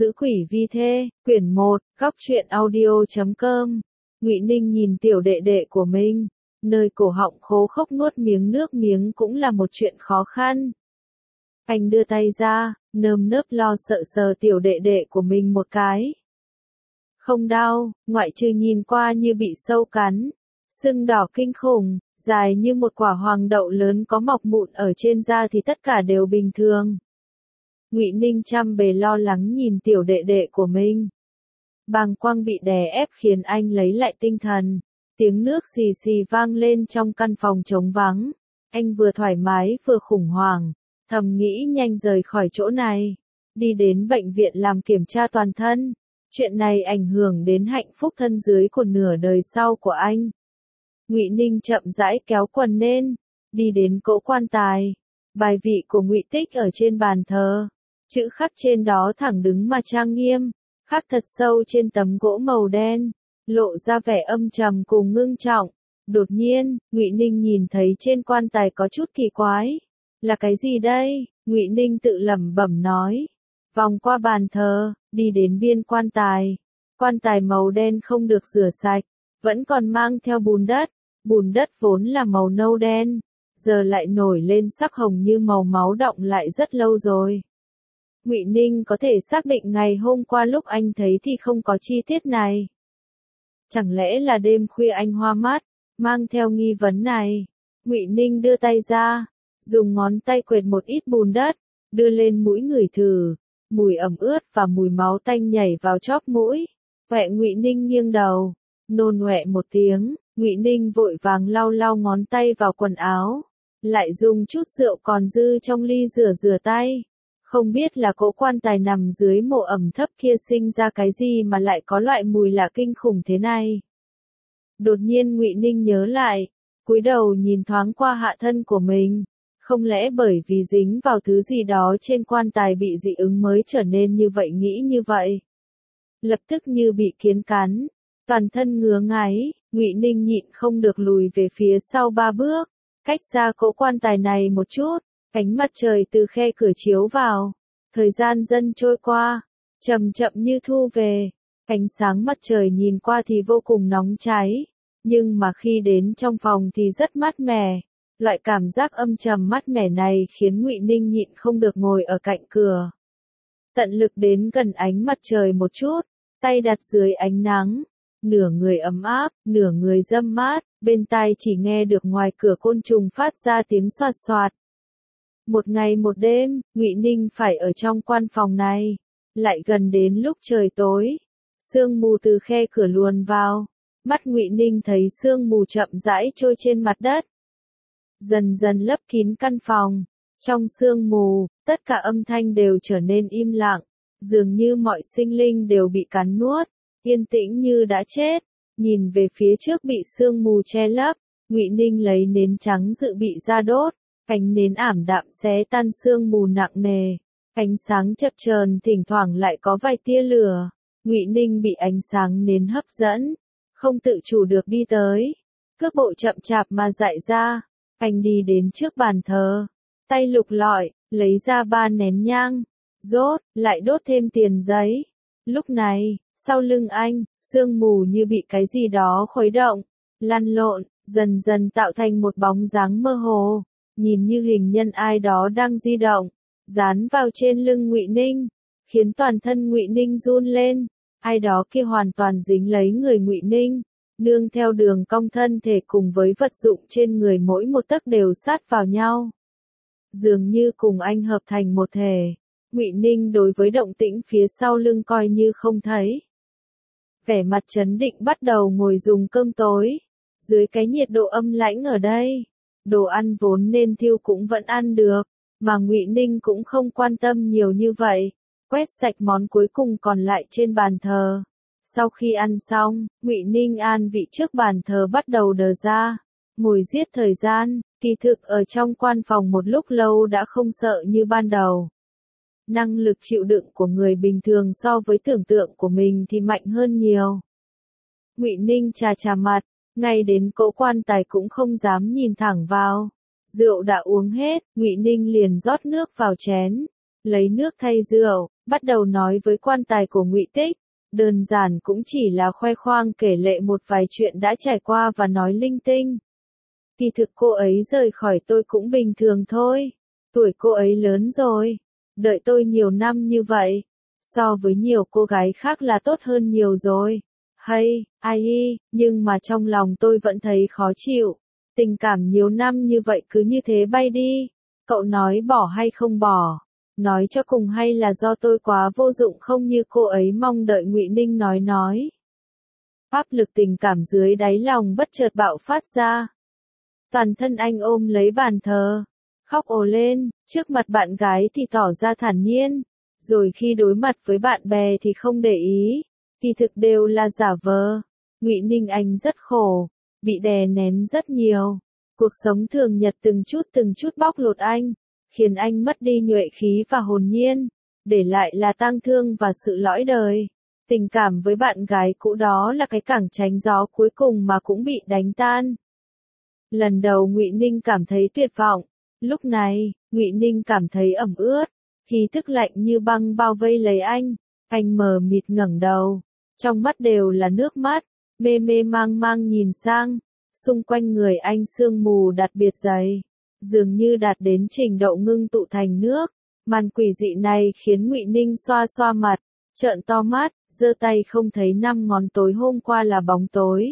Giữ quỷ vi thê, quyển 1, góc truyện audio.com. Ngụy Ninh nhìn tiểu đệ đệ của mình, nơi cổ họng khô khốc nuốt miếng nước miếng cũng là một chuyện khó khăn. Anh đưa tay ra, nơm nớp lo sợ sờ tiểu đệ đệ của mình một cái. Không đau, ngoại trừ nhìn qua như bị sâu cắn, sưng đỏ kinh khủng, dài như một quả hoàng đậu lớn có mọc mụn ở trên da thì tất cả đều bình thường. Ngụy Ninh chăm bề lo lắng nhìn tiểu đệ đệ của mình. Bàng quang bị đè ép khiến anh lấy lại tinh thần. Tiếng nước xì xì vang lên trong căn phòng trống vắng. Anh vừa thoải mái vừa khủng hoảng, thầm nghĩ nhanh rời khỏi chỗ này, đi đến bệnh viện làm kiểm tra toàn thân. Chuyện này ảnh hưởng đến hạnh phúc thân dưới của nửa đời sau của anh. Ngụy Ninh chậm rãi kéo quần lên, đi đến cỗ quan tài. Bài vị của Ngụy Tích ở trên bàn thờ. Chữ khắc trên đó thẳng đứng mà trang nghiêm, khắc thật sâu trên tấm gỗ màu đen, lộ ra vẻ âm trầm cùng ngưng trọng. Đột nhiên, Ngụy Ninh nhìn thấy trên quan tài có chút kỳ quái. Là cái gì đây? Ngụy Ninh tự lẩm bẩm nói. Vòng qua bàn thờ, đi đến biên quan tài. Quan tài màu đen không được rửa sạch, vẫn còn mang theo bùn đất. Bùn đất vốn là màu nâu đen, giờ lại nổi lên sắc hồng như màu máu đọng lại rất lâu rồi. Ngụy Ninh có thể xác định ngày hôm qua lúc anh thấy thì không có chi tiết này. Chẳng lẽ là đêm khuya anh hoa mắt, mang theo nghi vấn này. Ngụy Ninh đưa tay ra, dùng ngón tay quệt một ít bùn đất, đưa lên mũi ngửi thử, mùi ẩm ướt và mùi máu tanh nhảy vào chóp mũi. Huệ Ngụy Ninh nghiêng đầu, nôn ọe một tiếng, Ngụy Ninh vội vàng lau lau ngón tay vào quần áo, lại dùng chút rượu còn dư trong ly rửa tay. Không biết là cỗ quan tài nằm dưới mộ ẩm thấp kia sinh ra cái gì mà lại có loại mùi lạ kinh khủng thế này. Đột nhiên Ngụy Ninh nhớ lại, cúi đầu nhìn thoáng qua hạ thân của mình, không lẽ bởi vì dính vào thứ gì đó trên quan tài bị dị ứng mới trở nên như vậy, nghĩ như vậy. Lập tức như bị kiến cắn, toàn thân ngứa ngáy, Ngụy Ninh nhịn không được lùi về phía sau 3 bước, cách xa cỗ quan tài này một chút. Ánh mặt trời từ khe cửa chiếu vào, thời gian dần trôi qua, chậm chậm như thu về, ánh sáng mặt trời nhìn qua thì vô cùng nóng cháy, nhưng mà khi đến trong phòng thì rất mát mẻ. Loại cảm giác âm trầm mát mẻ này khiến Ngụy Ninh nhịn không được ngồi ở cạnh cửa. Tận lực đến gần ánh mặt trời một chút, tay đặt dưới ánh nắng, nửa người ấm áp, nửa người râm mát, bên tai chỉ nghe được ngoài cửa côn trùng phát ra tiếng xoạt xoạt. Một ngày một đêm, Ngụy Ninh phải ở trong quan phòng này. Lại gần đến lúc trời tối, sương mù từ khe cửa luồn vào. Mắt Ngụy Ninh thấy sương mù chậm rãi trôi trên mặt đất, dần dần lấp kín căn phòng. Trong sương mù, tất cả âm thanh đều trở nên im lặng, dường như mọi sinh linh đều bị cắn nuốt, yên tĩnh như đã chết. Nhìn về phía trước bị sương mù che lấp, Ngụy Ninh lấy nến trắng dự bị ra đốt. Ánh nến ảm đạm xé tan sương mù nặng nề, ánh sáng chập chờn thỉnh thoảng lại có vài tia lửa. Ngụy Ninh bị ánh sáng nến hấp dẫn, không tự chủ được đi tới, cước bộ chậm chạp mà dại ra. Anh đi đến trước bàn thờ, tay lục lọi, lấy ra 3 nén nhang, rốt, lại đốt thêm tiền giấy. Lúc này, sau lưng anh, sương mù như bị cái gì đó khuấy động, lăn lộn, dần dần tạo thành một bóng dáng mơ hồ. Nhìn như hình nhân ai đó đang di động, dán vào trên lưng Ngụy Ninh, khiến toàn thân Ngụy Ninh run lên. Ai đó kia hoàn toàn dính lấy người Ngụy Ninh, nương theo đường cong thân thể cùng với vật dụng trên người mỗi một tấc đều sát vào nhau, dường như cùng anh hợp thành một thể. Ngụy Ninh đối với động tĩnh phía sau lưng coi như không thấy, vẻ mặt trấn định bắt đầu ngồi dùng cơm tối. Dưới cái nhiệt độ âm lãnh ở đây, đồ ăn vốn nên thiêu cũng vẫn ăn được, mà Ngụy Ninh cũng không quan tâm nhiều như vậy, quét sạch món cuối cùng còn lại trên bàn thờ. Sau khi ăn xong, Ngụy Ninh an vị trước bàn thờ bắt đầu đờ ra, ngồi giết thời gian. Kỳ thực ở trong quan phòng một lúc lâu đã không sợ như ban đầu. Năng lực chịu đựng của người bình thường so với tưởng tượng của mình thì mạnh hơn nhiều. Ngụy Ninh chà chà mặt, ngay đến cỗ quan tài cũng không dám nhìn thẳng vào. Rượu đã uống hết, Ngụy Ninh liền rót nước vào chén, lấy nước thay rượu, bắt đầu nói với quan tài của Ngụy Tích, đơn giản cũng chỉ là khoe khoang kể lệ một vài chuyện đã trải qua và nói linh tinh. Kỳ thực cô ấy rời khỏi tôi cũng bình thường thôi, tuổi cô ấy lớn rồi, đợi tôi nhiều năm như vậy, so với nhiều cô gái khác là tốt hơn nhiều rồi. Hay, ai nhưng mà trong lòng tôi vẫn thấy khó chịu. Tình cảm nhiều năm như vậy cứ như thế bay đi. Cậu nói bỏ hay không bỏ? Nói cho cùng hay là do tôi quá vô dụng không như cô ấy mong đợi? Ngụy Ninh nói. Áp lực tình cảm dưới đáy lòng bất chợt bạo phát ra. Toàn thân anh ôm lấy bàn thờ, khóc ồ lên, trước mặt bạn gái thì tỏ ra thản nhiên, rồi khi đối mặt với bạn bè thì không để ý, kỳ thực đều là giả vờ. Ngụy Ninh anh rất khổ, bị đè nén rất nhiều. Cuộc sống thường nhật từng chút bóc lột anh, khiến anh mất đi nhuệ khí và hồn nhiên, để lại là tang thương và sự lõi đời. Tình cảm với bạn gái cũ đó là cái cẳng tránh gió cuối cùng mà cũng bị đánh tan. Lần đầu Ngụy Ninh cảm thấy tuyệt vọng, lúc này, Ngụy Ninh cảm thấy ẩm ướt, khí thức lạnh như băng bao vây lấy anh mờ mịt ngẩng đầu, trong mắt đều là nước mắt, mê mê mang mang nhìn sang, xung quanh người anh sương mù đặc biệt dày, dường như đạt đến trình độ ngưng tụ thành nước. Màn quỷ dị này khiến Ngụy Ninh xoa xoa mặt, trợn to mắt, giơ tay không thấy năm ngón tối hôm qua là bóng tối.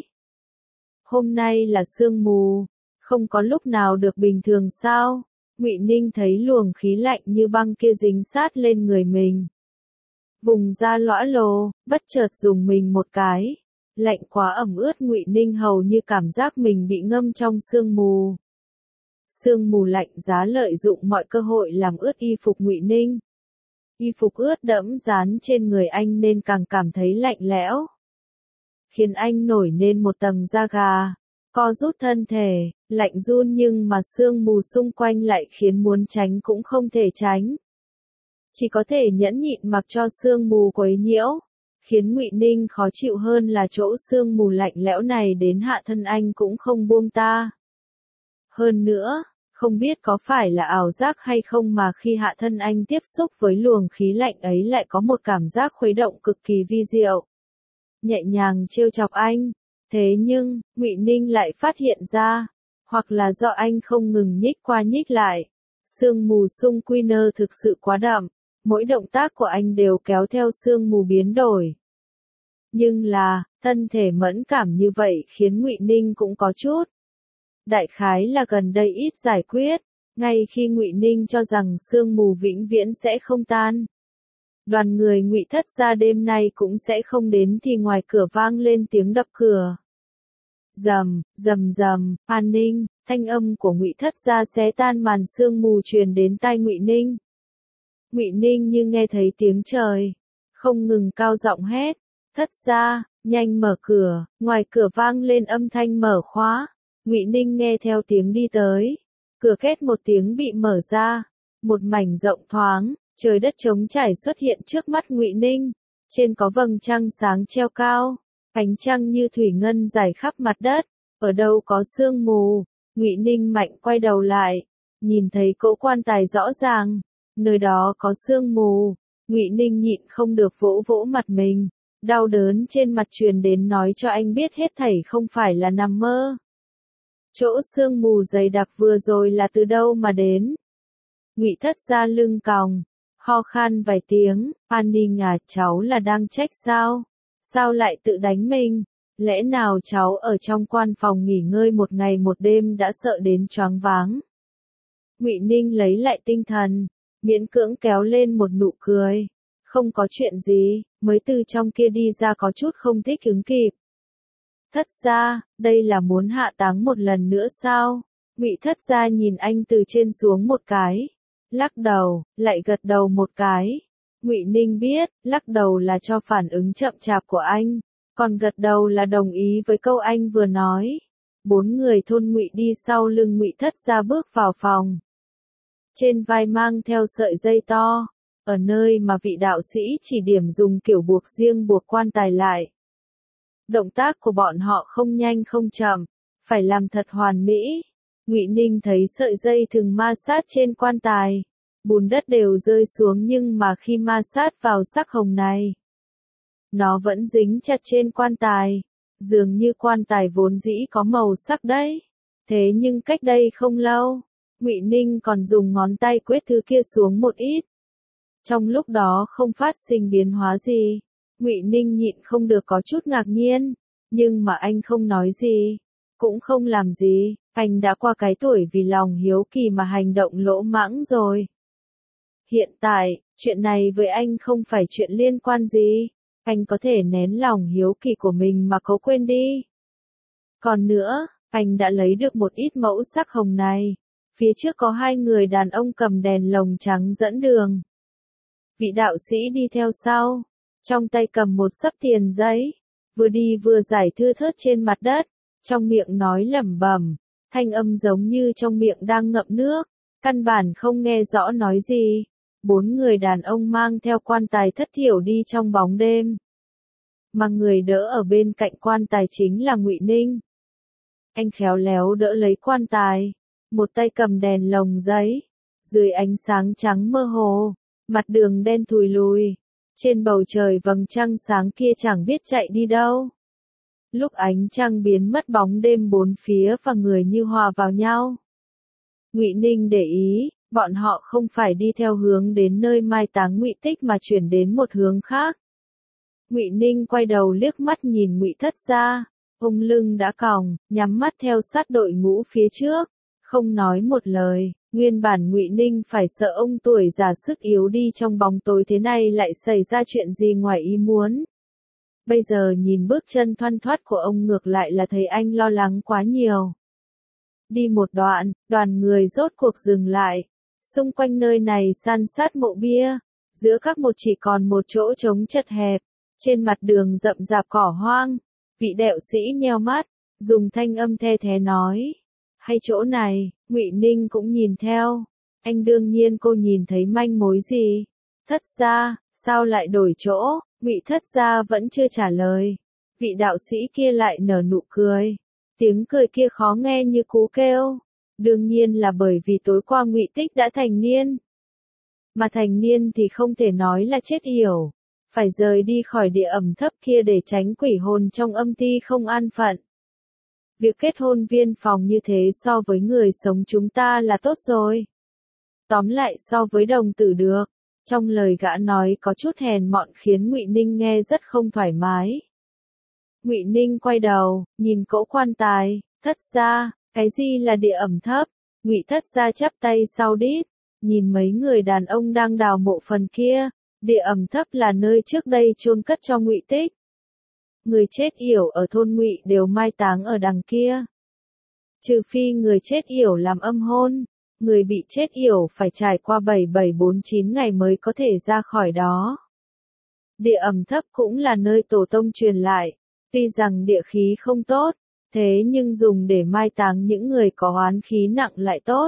Hôm nay là sương mù, không có lúc nào được bình thường sao? Ngụy Ninh thấy luồng khí lạnh như băng kia dính sát lên người mình. Vùng da lõa lồ, bất chợt dùng mình một cái. Lạnh quá ẩm ướt, Ngụy Ninh hầu như cảm giác mình bị ngâm trong sương mù. Sương mù lạnh giá lợi dụng mọi cơ hội làm ướt y phục Ngụy Ninh. Y phục ướt đẫm dán trên người anh nên càng cảm thấy lạnh lẽo, khiến anh nổi lên một tầng da gà, co rút thân thể, lạnh run nhưng mà sương mù xung quanh lại khiến muốn tránh cũng không thể tránh. Chỉ có thể nhẫn nhịn mặc cho sương mù quấy nhiễu, khiến Ngụy Ninh khó chịu hơn là chỗ sương mù lạnh lẽo này đến hạ thân anh cũng không buông ta. Hơn nữa, không biết có phải là ảo giác hay không mà khi hạ thân anh tiếp xúc với luồng khí lạnh ấy lại có một cảm giác khuấy động cực kỳ vi diệu. Nhẹ nhàng trêu chọc anh, thế nhưng, Ngụy Ninh lại phát hiện ra, hoặc là do anh không ngừng nhích qua nhích lại, sương mù xung quanh thực sự quá đậm, mỗi động tác của anh đều kéo theo sương mù biến đổi. Nhưng là, thân thể mẫn cảm như vậy khiến Ngụy Ninh cũng có chút. Đại khái là gần đây ít giải quyết, ngay khi Ngụy Ninh cho rằng sương mù vĩnh viễn sẽ không tan. Đoàn người Ngụy Thất gia đêm nay cũng sẽ không đến thì ngoài cửa vang lên tiếng đập cửa. Rầm, rầm rầm, an ninh, thanh âm của Ngụy Thất gia xé tan màn sương mù truyền đến tai Ngụy Ninh. Ngụy Ninh như nghe thấy tiếng trời, không ngừng cao giọng hét, Thất gia, nhanh mở cửa. Ngoài cửa vang lên âm thanh mở khóa. Ngụy Ninh nghe theo tiếng đi tới, cửa két một tiếng bị mở ra, một mảnh rộng thoáng, trời đất trống trải xuất hiện trước mắt Ngụy Ninh, trên có vầng trăng sáng treo cao, ánh trăng như thủy ngân rải khắp mặt đất, ở đâu có sương mù. Ngụy Ninh mạnh quay đầu lại, nhìn thấy cỗ quan tài rõ ràng, nơi đó có sương mù. Ngụy Ninh nhịn không được vỗ vỗ mặt mình, đau đớn trên mặt truyền đến nói cho anh biết hết thảy không phải là nằm mơ. Chỗ sương mù dày đặc vừa rồi là từ đâu mà đến? Ngụy Thất gia lưng còng, ho khan vài tiếng, An Ninh à, cháu là đang trách sao? Sao lại tự đánh mình? Lẽ nào cháu ở trong quan phòng nghỉ ngơi một ngày một đêm đã sợ đến choáng váng? Ngụy Ninh lấy lại tinh thần, miễn cưỡng kéo lên một nụ cười. Không có chuyện gì, mới từ trong kia đi ra có chút không thích ứng kịp. Thất gia, đây là muốn hạ táng một lần nữa sao? Ngụy Thất gia nhìn anh từ trên xuống một cái, lắc đầu, lại gật đầu một cái. Ngụy Ninh biết, lắc đầu là cho phản ứng chậm chạp của anh, còn gật đầu là đồng ý với câu anh vừa nói. Bốn người thôn Ngụy đi sau lưng Ngụy Thất gia bước vào phòng. Trên vai mang theo sợi dây to, ở nơi mà vị đạo sĩ chỉ điểm dùng kiểu buộc riêng buộc quan tài lại. Động tác của bọn họ không nhanh không chậm, phải làm thật hoàn mỹ. Ngụy Ninh thấy sợi dây thừng ma sát trên quan tài, bùn đất đều rơi xuống nhưng mà khi ma sát vào sắc hồng này, nó vẫn dính chặt trên quan tài, dường như quan tài vốn dĩ có màu sắc đấy. Thế nhưng cách đây không lâu, Ngụy Ninh còn dùng ngón tay quét thứ kia xuống một ít. Trong lúc đó không phát sinh biến hóa gì, Ngụy Ninh nhịn không được có chút ngạc nhiên, nhưng mà anh không nói gì, cũng không làm gì, anh đã qua cái tuổi vì lòng hiếu kỳ mà hành động lỗ mãng rồi. Hiện tại, chuyện này với anh không phải chuyện liên quan gì, anh có thể nén lòng hiếu kỳ của mình mà cố quên đi. Còn nữa, anh đã lấy được một ít mẫu sắc hồng này, phía trước có hai người đàn ông cầm đèn lồng trắng dẫn đường. Vị đạo sĩ đi theo sau, trong tay cầm một xấp tiền giấy, vừa đi vừa giải thưa thớt trên mặt đất, trong miệng nói lẩm bẩm, thanh âm giống như trong miệng đang ngậm nước, căn bản không nghe rõ nói gì. Bốn người đàn ông mang theo quan tài thất thiểu đi trong bóng đêm, mà người đỡ ở bên cạnh quan tài chính là Ngụy Ninh. Anh khéo léo đỡ lấy quan tài, một tay cầm đèn lồng giấy, dưới ánh sáng trắng mơ hồ, mặt đường đen thùi lùi, trên bầu trời vầng trăng sáng kia chẳng biết chạy đi đâu. Lúc ánh trăng biến mất bóng đêm bốn phía và người như hòa vào nhau. Ngụy Ninh để ý, bọn họ không phải đi theo hướng đến nơi mai táng Ngụy Tích mà chuyển đến một hướng khác. Ngụy Ninh quay đầu liếc mắt nhìn Ngụy Thất gia, ông lưng đã còng, nhắm mắt theo sát đội ngũ phía trước, không nói một lời. Nguyên bản Ngụy Ninh phải sợ ông tuổi già sức yếu đi trong bóng tối thế này lại xảy ra chuyện gì ngoài ý muốn. Bây giờ nhìn bước chân thoăn thoắt của ông ngược lại là thấy anh lo lắng quá nhiều. Đi một đoạn, đoàn người rốt cuộc dừng lại. Xung quanh nơi này san sát mộ bia, giữa các một chỉ còn một chỗ trống chật hẹp, trên mặt đường rậm rạp cỏ hoang. Vị đạo sĩ nheo mắt, dùng thanh âm the thé nói, hay chỗ này. Ngụy Ninh cũng nhìn theo, anh đương nhiên cô nhìn thấy manh mối gì. Thất gia, sao lại đổi chỗ? Ngụy Thất gia vẫn chưa trả lời, vị đạo sĩ kia lại nở nụ cười, tiếng cười kia khó nghe như cú kêu. Đương nhiên là bởi vì tối qua Ngụy Tích đã thành niên. Mà thành niên thì không thể nói là chết yểu, phải rời đi khỏi địa ẩm thấp kia để tránh quỷ hồn trong âm ty không an phận. Việc kết hôn viên phòng như thế so với người sống chúng ta là tốt rồi. Tóm lại so với đồng tử được. Trong lời gã nói có chút hèn mọn khiến Ngụy Ninh nghe rất không thoải mái. Ngụy Ninh quay đầu, nhìn cỗ quan tài, thất gia, cái gì là địa ẩm thấp? Ngụy Thất gia chắp tay sau đít, nhìn mấy người đàn ông đang đào mộ phần kia, địa ẩm thấp là nơi trước đây chôn cất cho Ngụy Tích. Người chết yểu ở thôn Ngụy đều mai táng ở đằng kia. Trừ phi người chết yểu làm âm hôn, người bị chết yểu phải trải qua 7749 ngày mới có thể ra khỏi đó. Địa ẩm thấp cũng là nơi tổ tông truyền lại, tuy rằng địa khí không tốt, thế nhưng dùng để mai táng những người có oán khí nặng lại tốt.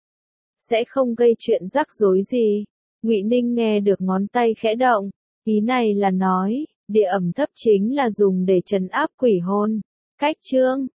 Sẽ không gây chuyện rắc rối gì. Ngụy Ninh nghe được ngón tay khẽ động, ý này là nói, địa ẩm thấp chính là dùng để trấn áp quỷ hồn. Cách chương